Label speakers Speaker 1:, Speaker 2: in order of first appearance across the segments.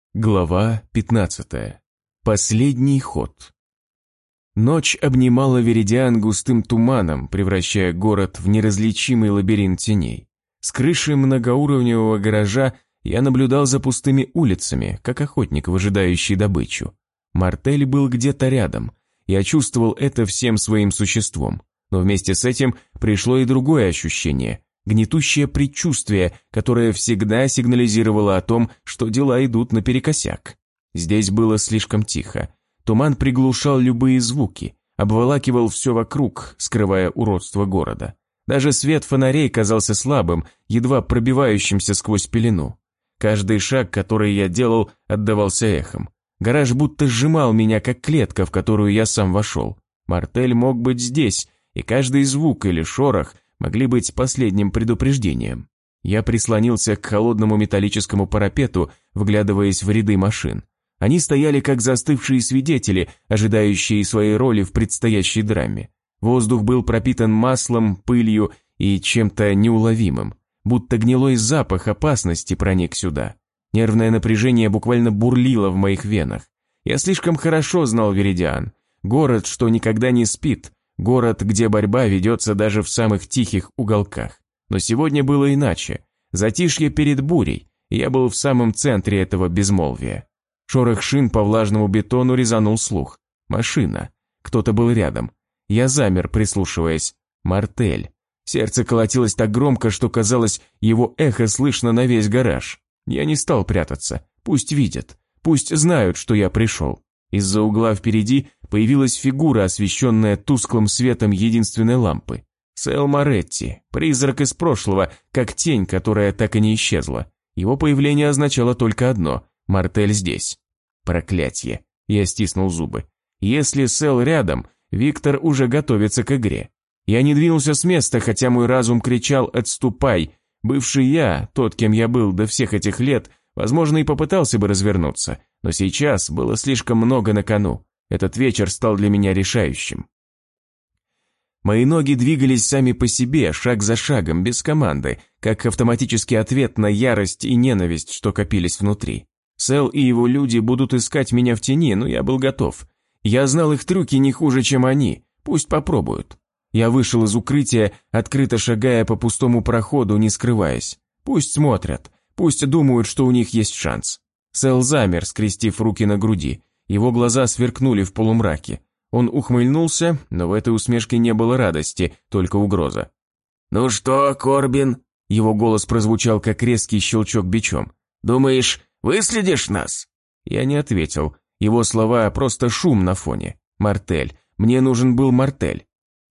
Speaker 1: Глава 15. Последний ход. Ночь обнимала Веридиан густым туманом, превращая город в неразличимый лабиринт теней. С крыши многоуровневого гаража я наблюдал за пустыми улицами, как охотник, выжидающий добычу. Мартель был где-то рядом. Я чувствовал это всем своим существом. Но вместе с этим пришло и другое ощущение – гнетущее предчувствие, которое всегда сигнализировало о том, что дела идут наперекосяк. Здесь было слишком тихо. Туман приглушал любые звуки, обволакивал все вокруг, скрывая уродство города. Даже свет фонарей казался слабым, едва пробивающимся сквозь пелену. Каждый шаг, который я делал, отдавался эхом. Гараж будто сжимал меня, как клетка, в которую я сам вошел. Мартель мог быть здесь, и каждый звук или шорох могли быть последним предупреждением. Я прислонился к холодному металлическому парапету, вглядываясь в ряды машин. Они стояли как застывшие свидетели, ожидающие своей роли в предстоящей драме. Воздух был пропитан маслом, пылью и чем-то неуловимым, будто гнилой запах опасности проник сюда. Нервное напряжение буквально бурлило в моих венах. Я слишком хорошо знал Веридиан. Город, что никогда не спит. Город, где борьба ведется даже в самых тихих уголках. Но сегодня было иначе. Затишье перед бурей. Я был в самом центре этого безмолвия. Шорох шин по влажному бетону резанул слух. Машина. Кто-то был рядом. Я замер, прислушиваясь. Мартель. Сердце колотилось так громко, что казалось, его эхо слышно на весь гараж. Я не стал прятаться. Пусть видят. Пусть знают, что я пришел. Из-за угла впереди появилась фигура, освещенная тусклым светом единственной лампы. Сэл Моретти, призрак из прошлого, как тень, которая так и не исчезла. Его появление означало только одно – Мартель здесь. Проклятье. Я стиснул зубы. Если Сэл рядом, Виктор уже готовится к игре. Я не двинулся с места, хотя мой разум кричал «отступай». Бывший я, тот, кем я был до всех этих лет, возможно, и попытался бы развернуться, но сейчас было слишком много на кону. Этот вечер стал для меня решающим. Мои ноги двигались сами по себе, шаг за шагом, без команды, как автоматический ответ на ярость и ненависть, что копились внутри. Сэл и его люди будут искать меня в тени, но я был готов. Я знал их трюки не хуже, чем они, пусть попробуют. Я вышел из укрытия, открыто шагая по пустому проходу, не скрываясь. Пусть смотрят. Пусть думают, что у них есть шанс. Сэл замер, скрестив руки на груди. Его глаза сверкнули в полумраке. Он ухмыльнулся, но в этой усмешке не было радости, только угроза. «Ну что, Корбин?» Его голос прозвучал, как резкий щелчок бичом. «Думаешь, выследишь нас?» Я не ответил. Его слова просто шум на фоне. «Мартель. Мне нужен был Мартель».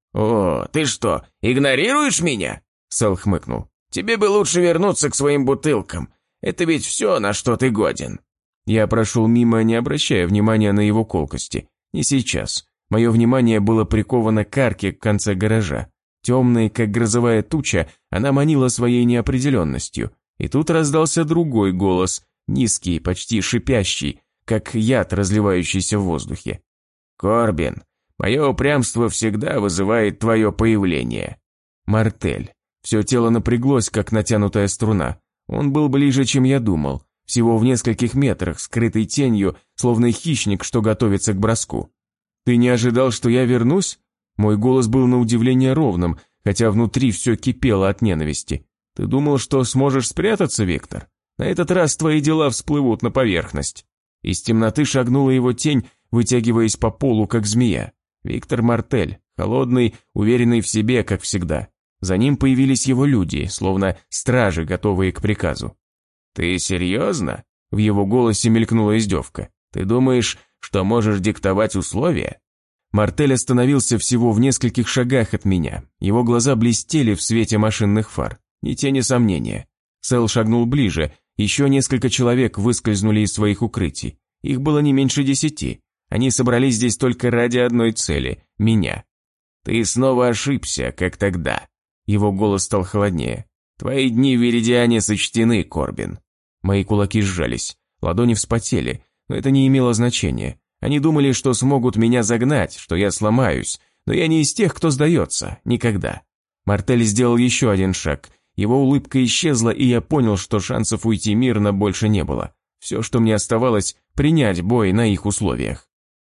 Speaker 1: «О, ты что, игнорируешь меня?» Сэл хмыкнул. «Тебе бы лучше вернуться к своим бутылкам. Это ведь все, на что ты годен». Я прошел мимо, не обращая внимания на его колкости. Не сейчас. Мое внимание было приковано к арке в конце гаража. Темной, как грозовая туча, она манила своей неопределенностью. И тут раздался другой голос, низкий, почти шипящий, как яд, разливающийся в воздухе. «Корбин, мое упрямство всегда вызывает твое появление». Мартель. Все тело напряглось, как натянутая струна. Он был ближе, чем я думал. Всего в нескольких метрах, скрытой тенью, словно хищник, что готовится к броску. «Ты не ожидал, что я вернусь?» Мой голос был на удивление ровным, хотя внутри все кипело от ненависти. «Ты думал, что сможешь спрятаться, Виктор? На этот раз твои дела всплывут на поверхность». Из темноты шагнула его тень, вытягиваясь по полу, как змея. Виктор Мартель, холодный, уверенный в себе, как всегда. За ним появились его люди, словно стражи, готовые к приказу. «Ты серьезно?» В его голосе мелькнула издевка. «Ты думаешь, что можешь диктовать условия?» Мартель остановился всего в нескольких шагах от меня. Его глаза блестели в свете машинных фар. Ни тени сомнения. Сэл шагнул ближе. Еще несколько человек выскользнули из своих укрытий. Их было не меньше 10. Они собрались здесь только ради одной цели – меня. «Ты снова ошибся, как тогда». Его голос стал холоднее. «Твои дни в Веридиане сочтены, Корбин». Мои кулаки сжались, ладони вспотели, но это не имело значения. Они думали, что смогут меня загнать, что я сломаюсь, но я не из тех, кто сдается, никогда. Мартель сделал еще один шаг, его улыбка исчезла, и я понял, что шансов уйти мирно больше не было. Все, что мне оставалось, принять бой на их условиях.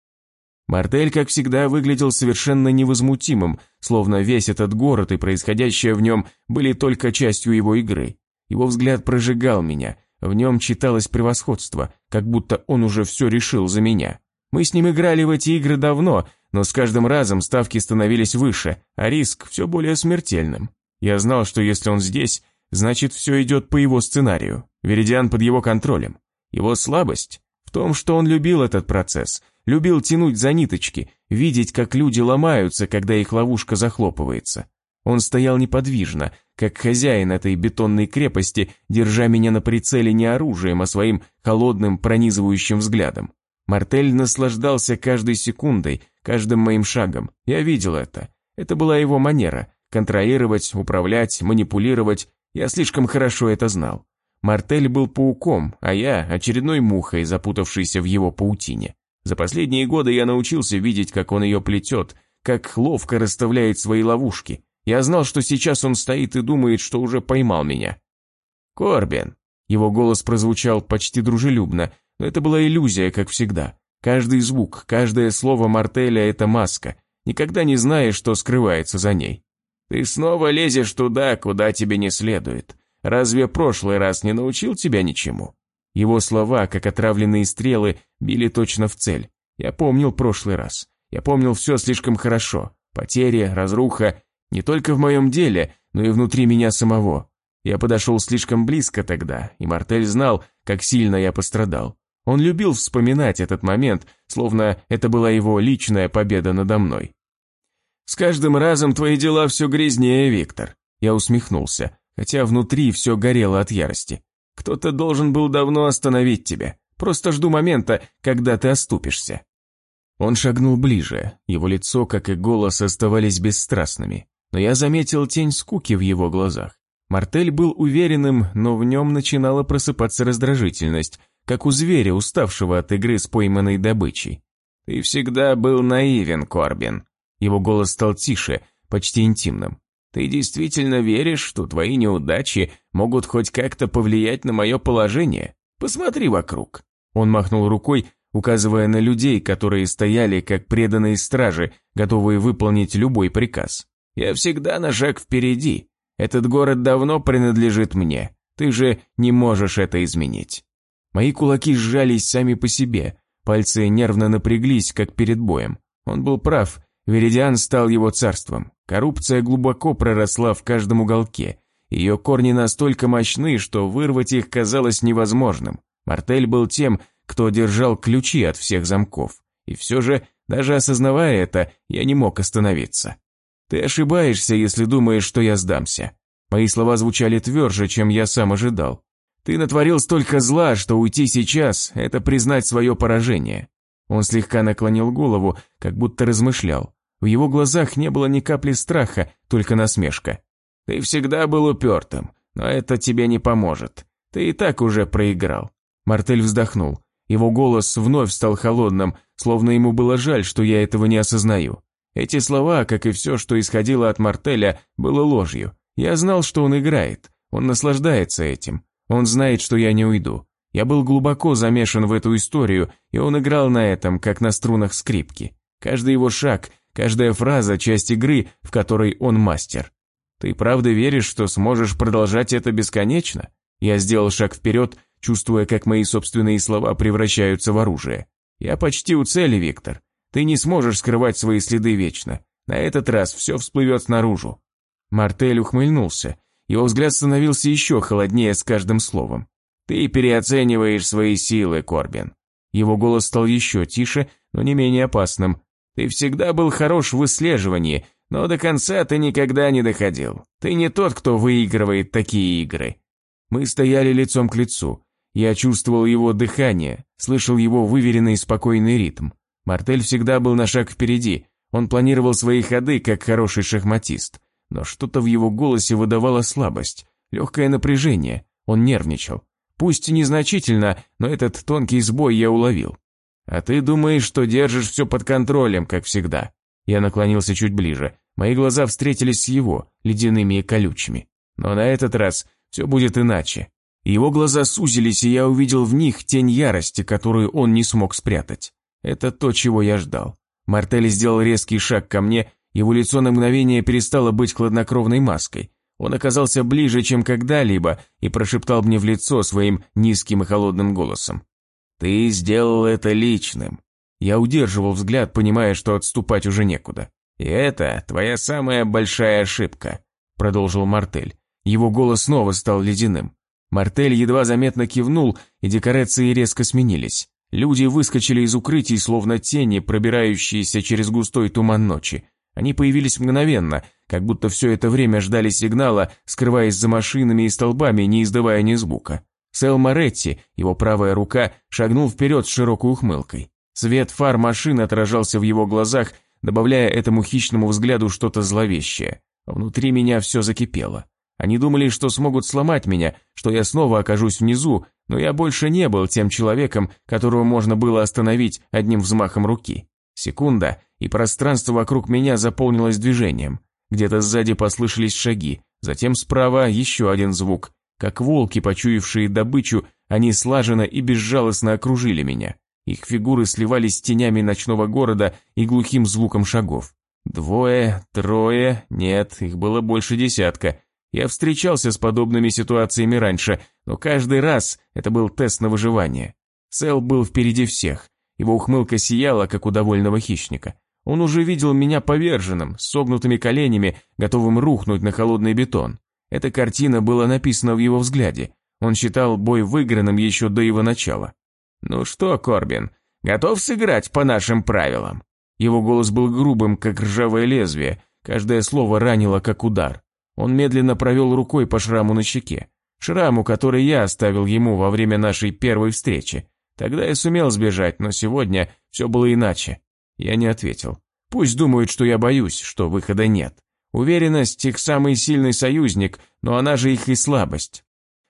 Speaker 1: Мартель, как всегда, выглядел совершенно невозмутимым, словно весь этот город и происходящее в нем были только частью его игры. Его взгляд прожигал меня, в нем читалось превосходство, как будто он уже все решил за меня. Мы с ним играли в эти игры давно, но с каждым разом ставки становились выше, а риск все более смертельным. Я знал, что если он здесь, значит все идет по его сценарию, Веридиан под его контролем. Его слабость в том, что он любил этот процесс, любил тянуть за ниточки, видеть, как люди ломаются, когда их ловушка захлопывается. Он стоял неподвижно, как хозяин этой бетонной крепости, держа меня на прицеле не оружием, а своим холодным пронизывающим взглядом. Мартель наслаждался каждой секундой, каждым моим шагом. Я видел это. Это была его манера – контролировать, управлять, манипулировать. Я слишком хорошо это знал. Мартель был пауком, а я – очередной мухой, запутавшейся в его паутине. За последние годы я научился видеть, как он ее плетет, как ловко расставляет свои ловушки. Я знал, что сейчас он стоит и думает, что уже поймал меня. «Корбин!» Его голос прозвучал почти дружелюбно, но это была иллюзия, как всегда. Каждый звук, каждое слово Мартеля – это маска. Никогда не знаешь, что скрывается за ней. «Ты снова лезешь туда, куда тебе не следует. Разве прошлый раз не научил тебя ничему?» Его слова, как отравленные стрелы, били точно в цель. Я помнил прошлый раз. Я помнил все слишком хорошо. Потери, разруха. Не только в моем деле, но и внутри меня самого. Я подошел слишком близко тогда, и Мартель знал, как сильно я пострадал. Он любил вспоминать этот момент, словно это была его личная победа надо мной. «С каждым разом твои дела все грязнее, Виктор». Я усмехнулся, хотя внутри все горело от ярости. «Кто-то должен был давно остановить тебя. Просто жду момента, когда ты оступишься». Он шагнул ближе, его лицо, как и голос, оставались бесстрастными. Но я заметил тень скуки в его глазах. Мартель был уверенным, но в нем начинала просыпаться раздражительность, как у зверя, уставшего от игры с пойманной добычей. «Ты всегда был наивен, Корбин». Его голос стал тише, почти интимным. «Ты действительно веришь, что твои неудачи могут хоть как-то повлиять на мое положение? Посмотри вокруг». Он махнул рукой, указывая на людей, которые стояли как преданные стражи, готовые выполнить любой приказ. «Я всегда на шаг впереди. Этот город давно принадлежит мне. Ты же не можешь это изменить». Мои кулаки сжались сами по себе, пальцы нервно напряглись, как перед боем. Он был прав, Веридиан стал его царством. Коррупция глубоко проросла в каждом уголке. Ее корни настолько мощны, что вырвать их казалось невозможным. Мартель был тем, кто держал ключи от всех замков. И все же, даже осознавая это, я не мог остановиться. «Ты ошибаешься, если думаешь, что я сдамся». Мои слова звучали тверже, чем я сам ожидал. «Ты натворил столько зла, что уйти сейчас – это признать свое поражение». Он слегка наклонил голову, как будто размышлял. В его глазах не было ни капли страха, только насмешка. «Ты всегда был упертым, но это тебе не поможет. Ты и так уже проиграл». Мартель вздохнул. Его голос вновь стал холодным, словно ему было жаль, что я этого не осознаю. Эти слова, как и все, что исходило от Мартеля, было ложью. Я знал, что он играет, он наслаждается этим. Он знает, что я не уйду. Я был глубоко замешан в эту историю, и он играл на этом, как на струнах скрипки. Каждый его шаг, каждая фраза – часть игры, в которой он мастер. «Ты правда веришь, что сможешь продолжать это бесконечно?» Я сделал шаг вперед, чувствуя, как мои собственные слова превращаются в оружие. «Я почти у цели, Виктор. Ты не сможешь скрывать свои следы вечно. На этот раз все всплывет наружу». Мартель ухмыльнулся. Его взгляд становился еще холоднее с каждым словом. «Ты переоцениваешь свои силы, Корбин». Его голос стал еще тише, но не менее опасным. «Ты всегда был хорош в выслеживании, но до конца ты никогда не доходил. Ты не тот, кто выигрывает такие игры». Мы стояли лицом к лицу. Я чувствовал его дыхание, слышал его выверенный и спокойный ритм. Мартель всегда был на шаг впереди. Он планировал свои ходы, как хороший шахматист. Но что-то в его голосе выдавало слабость, легкое напряжение. Он нервничал. Пусть незначительно, но этот тонкий сбой я уловил. «А ты думаешь, что держишь все под контролем, как всегда?» Я наклонился чуть ближе. Мои глаза встретились с его, ледяными и колючими. «Но на этот раз все будет иначе. Его глаза сузились, и я увидел в них тень ярости, которую он не смог спрятать. Это то, чего я ждал. Мартель сделал резкий шаг ко мне, его лицо на мгновение перестало быть хладнокровной маской. Он оказался ближе, чем когда-либо, и прошептал мне в лицо своим низким и холодным голосом. «Ты сделал это личным». Я удерживал взгляд, понимая, что отступать уже некуда. «И это твоя самая большая ошибка», – продолжил Мартель. Его голос снова стал ледяным. Мартель едва заметно кивнул, и декорации резко сменились. Люди выскочили из укрытий, словно тени, пробирающиеся через густой туман ночи. Они появились мгновенно, как будто все это время ждали сигнала, скрываясь за машинами и столбами, не издавая ни звука. Сэл Моретти, его правая рука, шагнул вперед с широкой ухмылкой. Свет фар машин отражался в его глазах, добавляя этому хищному взгляду что-то зловещее. Внутри меня все закипело. Они думали, что смогут сломать меня, что я снова окажусь внизу, но я больше не был тем человеком, которого можно было остановить одним взмахом руки. Секунда, и пространство вокруг меня заполнилось движением. Где-то сзади послышались шаги, затем справа еще один звук. Как волки, почуявшие добычу, они слаженно и безжалостно окружили меня. Их фигуры сливались с тенями ночного города и глухим звуком шагов. 2, 3, нет, их было больше десятка. Я встречался с подобными ситуациями раньше, но каждый раз это был тест на выживание. Сэл был впереди всех. Его ухмылка сияла, как у довольного хищника. Он уже видел меня поверженным, с согнутыми коленями, готовым рухнуть на холодный бетон. Эта картина была написана в его взгляде. Он считал бой выигранным еще до его начала. «Ну что, Корбин, готов сыграть по нашим правилам?» Его голос был грубым, как ржавое лезвие, каждое слово ранило, как удар. Он медленно провел рукой по шраму на щеке. Шраму, который я оставил ему во время нашей первой встречи. Тогда я сумел сбежать, но сегодня все было иначе. Я не ответил. Пусть думают, что я боюсь, что выхода нет. Уверенность – их самый сильный союзник, но она же их слабость.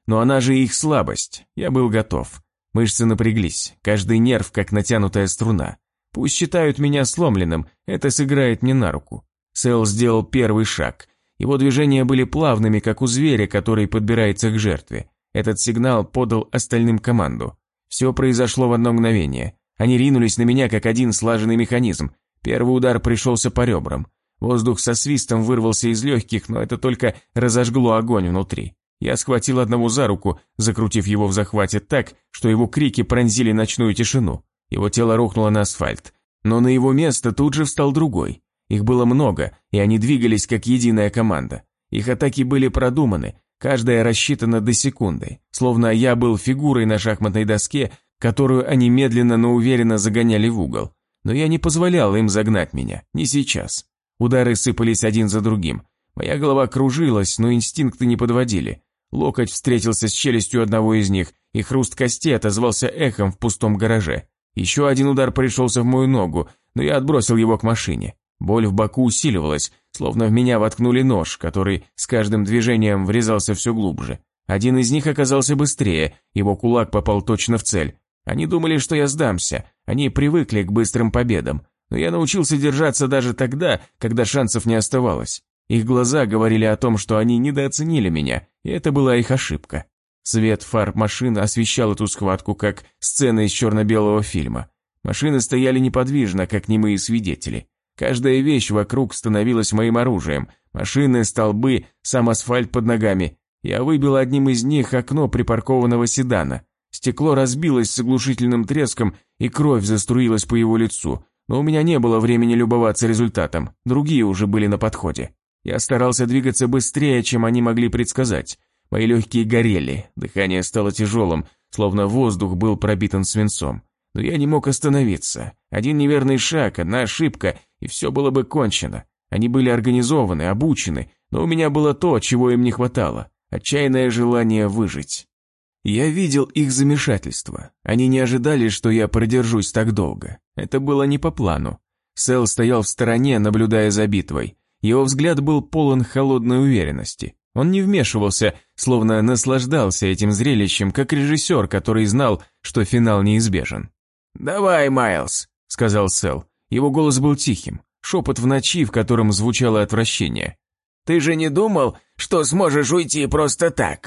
Speaker 1: Я был готов. Мышцы напряглись, каждый нерв, как натянутая струна. Пусть считают меня сломленным, это сыграет мне на руку. Сэл сделал первый шаг. Его движения были плавными, как у зверя, который подбирается к жертве. Этот сигнал подал остальным команду. Все произошло в одно мгновение. Они ринулись на меня, как один слаженный механизм. Первый удар пришелся по ребрам. Воздух со свистом вырвался из легких, но это только разожгло огонь внутри. Я схватил одного за руку, закрутив его в захвате так, что его крики пронзили ночную тишину. Его тело рухнуло на асфальт. Но на его место тут же встал другой. Их было много, и они двигались как единая команда. Их атаки были продуманы, каждая рассчитана до секунды, словно я был фигурой на шахматной доске, которую они медленно, но уверенно загоняли в угол. Но я не позволял им загнать меня, не сейчас. Удары сыпались один за другим. Моя голова кружилась, но инстинкты не подводили. Локоть встретился с челюстью одного из них, и хруст костей отозвался эхом в пустом гараже. Еще один удар пришелся в мою ногу, но я отбросил его к машине. Боль в боку усиливалась, словно в меня воткнули нож, который с каждым движением врезался все глубже. Один из них оказался быстрее, его кулак попал точно в цель. Они думали, что я сдамся, они привыкли к быстрым победам, но я научился держаться даже тогда, когда шансов не оставалось. Их глаза говорили о том, что они недооценили меня, и это была их ошибка. Свет фар машин освещал эту схватку, как сцена из черно-белого фильма. Машины стояли неподвижно, как немые свидетели. Каждая вещь вокруг становилась моим оружием. Машины, столбы, сам асфальт под ногами. Я выбил одним из них окно припаркованного седана. Стекло разбилось с оглушительным треском, и кровь заструилась по его лицу. Но у меня не было времени любоваться результатом. Другие уже были на подходе. Я старался двигаться быстрее, чем они могли предсказать. Мои легкие горели, дыхание стало тяжелым, словно воздух был пропитан свинцом. Но я не мог остановиться. Один неверный шаг, одна ошибка, и все было бы кончено. Они были организованы, обучены, но у меня было то, чего им не хватало – отчаянное желание выжить. Я видел их замешательство. Они не ожидали, что я продержусь так долго. Это было не по плану. Сэл стоял в стороне, наблюдая за битвой. Его взгляд был полон холодной уверенности. Он не вмешивался, словно наслаждался этим зрелищем, как режиссер, который знал, что финал неизбежен. «Давай, Майлз», — сказал Сэл. Его голос был тихим, шепот в ночи, в котором звучало отвращение. «Ты же не думал, что сможешь уйти просто так?»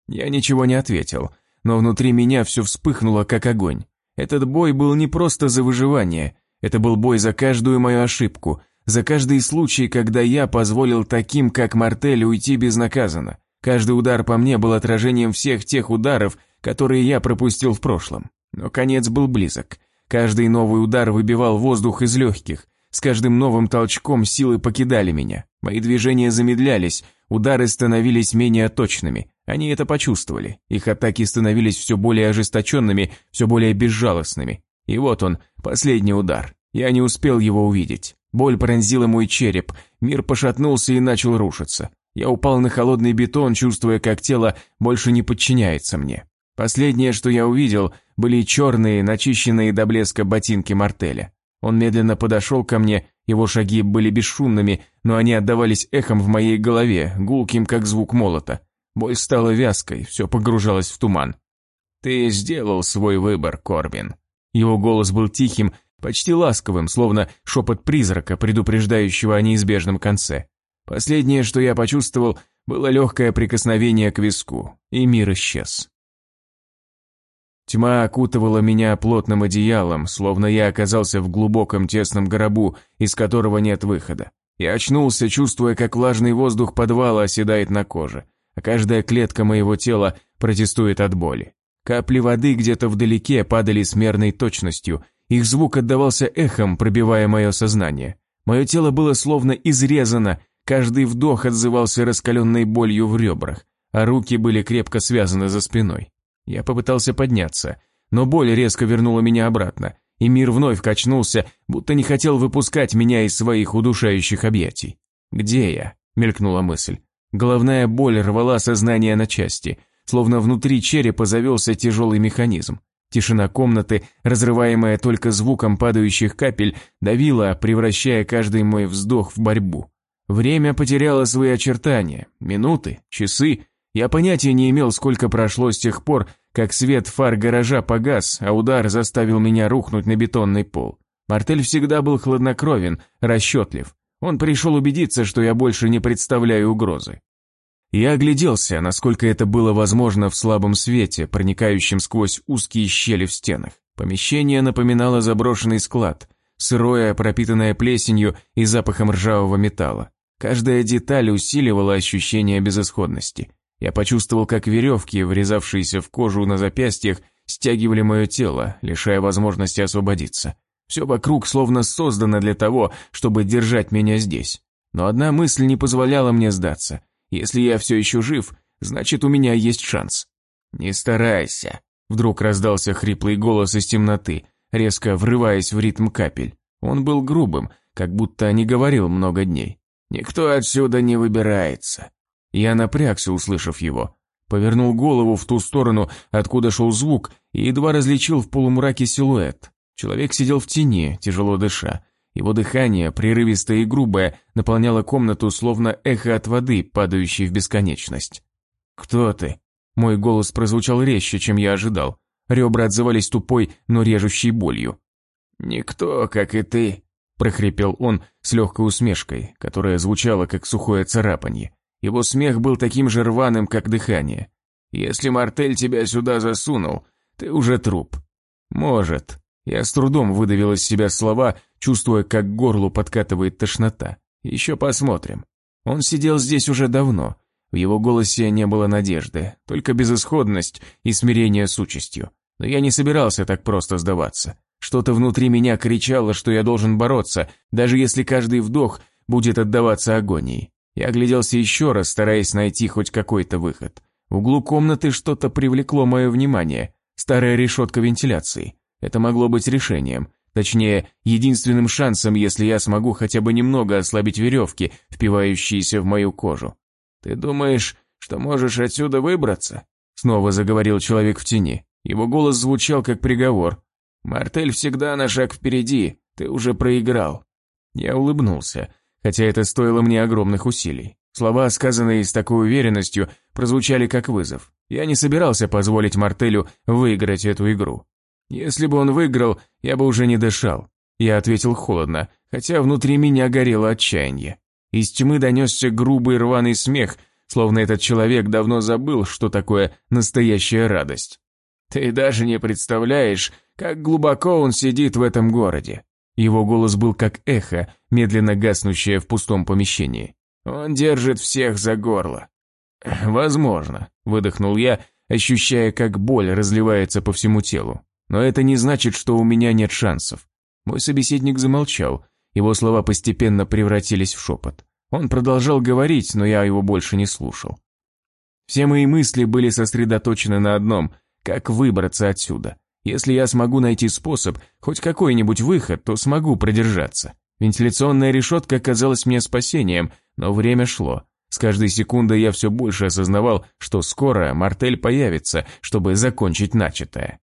Speaker 1: Я ничего не ответил, но внутри меня все вспыхнуло, как огонь. Этот бой был не просто за выживание, это был бой за каждую мою ошибку, за каждый случай, когда я позволил таким, как Мартель, уйти безнаказанно. Каждый удар по мне был отражением всех тех ударов, которые я пропустил в прошлом. Но конец был близок. Каждый новый удар выбивал воздух из легких. С каждым новым толчком силы покидали меня. Мои движения замедлялись, удары становились менее точными. Они это почувствовали. Их атаки становились все более ожесточенными, все более безжалостными. И вот он, последний удар. Я не успел его увидеть. Боль пронзила мой череп, мир пошатнулся и начал рушиться. Я упал на холодный бетон, чувствуя, как тело больше не подчиняется мне. Последнее, что я увидел, были черные, начищенные до блеска ботинки Мартеля. Он медленно подошел ко мне, его шаги были бесшумными, но они отдавались эхом в моей голове, гулким, как звук молота. Боль стала вязкой, все погружалось в туман. «Ты сделал свой выбор, Корбин». Его голос был тихим, почти ласковым, словно шепот призрака, предупреждающего о неизбежном конце. Последнее, что я почувствовал, было легкое прикосновение к виску, и мир исчез. Тьма окутывала меня плотным одеялом, словно я оказался в глубоком тесном гробу, из которого нет выхода. Я очнулся, чувствуя, как влажный воздух подвала оседает на коже, а каждая клетка моего тела протестует от боли. Капли воды где-то вдалеке падали с мерной точностью, их звук отдавался эхом, пробивая мое сознание. Мое тело было словно изрезано, каждый вдох отзывался раскаленной болью в ребрах, а руки были крепко связаны за спиной. Я попытался подняться, но боль резко вернула меня обратно, и мир вновь качнулся, будто не хотел выпускать меня из своих удушающих объятий. «Где я?» – мелькнула мысль. Головная боль рвала сознание на части, словно внутри черепа завелся тяжелый механизм. Тишина комнаты, разрываемая только звуком падающих капель, давила, превращая каждый мой вздох в борьбу. Время потеряло свои очертания, минуты, часы. Я понятия не имел, сколько прошло с тех пор, как свет фар гаража погас, а удар заставил меня рухнуть на бетонный пол. Мартель всегда был хладнокровен, расчетлив. Он пришел убедиться, что я больше не представляю угрозы. Я огляделся, насколько это было возможно в слабом свете, проникающем сквозь узкие щели в стенах. Помещение напоминало заброшенный склад, сырое, пропитанное плесенью и запахом ржавого металла. Каждая деталь усиливала ощущение безысходности. Я почувствовал, как веревки, врезавшиеся в кожу на запястьях, стягивали мое тело, лишая возможности освободиться. Все вокруг словно создано для того, чтобы держать меня здесь. Но одна мысль не позволяла мне сдаться. Если я все еще жив, значит, у меня есть шанс. «Не старайся», — вдруг раздался хриплый голос из темноты, резко врываясь в ритм капель. Он был грубым, как будто не говорил много дней. «Никто отсюда не выбирается». Я напрягся, услышав его. Повернул голову в ту сторону, откуда шел звук, и едва различил в полумраке силуэт. Человек сидел в тени, тяжело дыша. Его дыхание, прерывистое и грубое, наполняло комнату, словно эхо от воды, падающей в бесконечность. «Кто ты?» Мой голос прозвучал резче, чем я ожидал. Ребра отзывались тупой, но режущей болью. «Никто, как и ты», – прохрипел он с легкой усмешкой, которая звучала, как сухое царапанье. Его смех был таким же рваным, как дыхание. «Если Мартель тебя сюда засунул, ты уже труп». «Может». Я с трудом выдавил из себя слова, чувствуя, как к горлу подкатывает тошнота. «Еще посмотрим». Он сидел здесь уже давно. В его голосе не было надежды, только безысходность и смирение с участью. Но я не собирался так просто сдаваться. Что-то внутри меня кричало, что я должен бороться, даже если каждый вдох будет отдаваться агонии. Я огляделся еще раз, стараясь найти хоть какой-то выход. В углу комнаты что-то привлекло мое внимание. Старая решетка вентиляции. Это могло быть решением. Точнее, единственным шансом, если я смогу хотя бы немного ослабить веревки, впивающиеся в мою кожу. «Ты думаешь, что можешь отсюда выбраться?» Снова заговорил человек в тени. Его голос звучал как приговор. «Мартель всегда на шаг впереди. Ты уже проиграл». Я улыбнулся, хотя это стоило мне огромных усилий. Слова, сказанные с такой уверенностью, прозвучали как вызов. Я не собирался позволить Мартелю выиграть эту игру. Если бы он выиграл, я бы уже не дышал. Я ответил холодно, хотя внутри меня горело отчаяние. Из тьмы донесся грубый рваный смех, словно этот человек давно забыл, что такое настоящая радость. «Ты даже не представляешь, как глубоко он сидит в этом городе». Его голос был как эхо, медленно гаснущее в пустом помещении. «Он держит всех за горло». «Возможно», – выдохнул я, ощущая, как боль разливается по всему телу. «Но это не значит, что у меня нет шансов». Мой собеседник замолчал, его слова постепенно превратились в шепот. Он продолжал говорить, но я его больше не слушал. Все мои мысли были сосредоточены на одном – как выбраться отсюда. Если я смогу найти способ, хоть какой-нибудь выход, то смогу продержаться. Вентиляционная решетка казалась мне спасением, но время шло. С каждой секундой я все больше осознавал, что скоро Мартель появится, чтобы закончить начатое.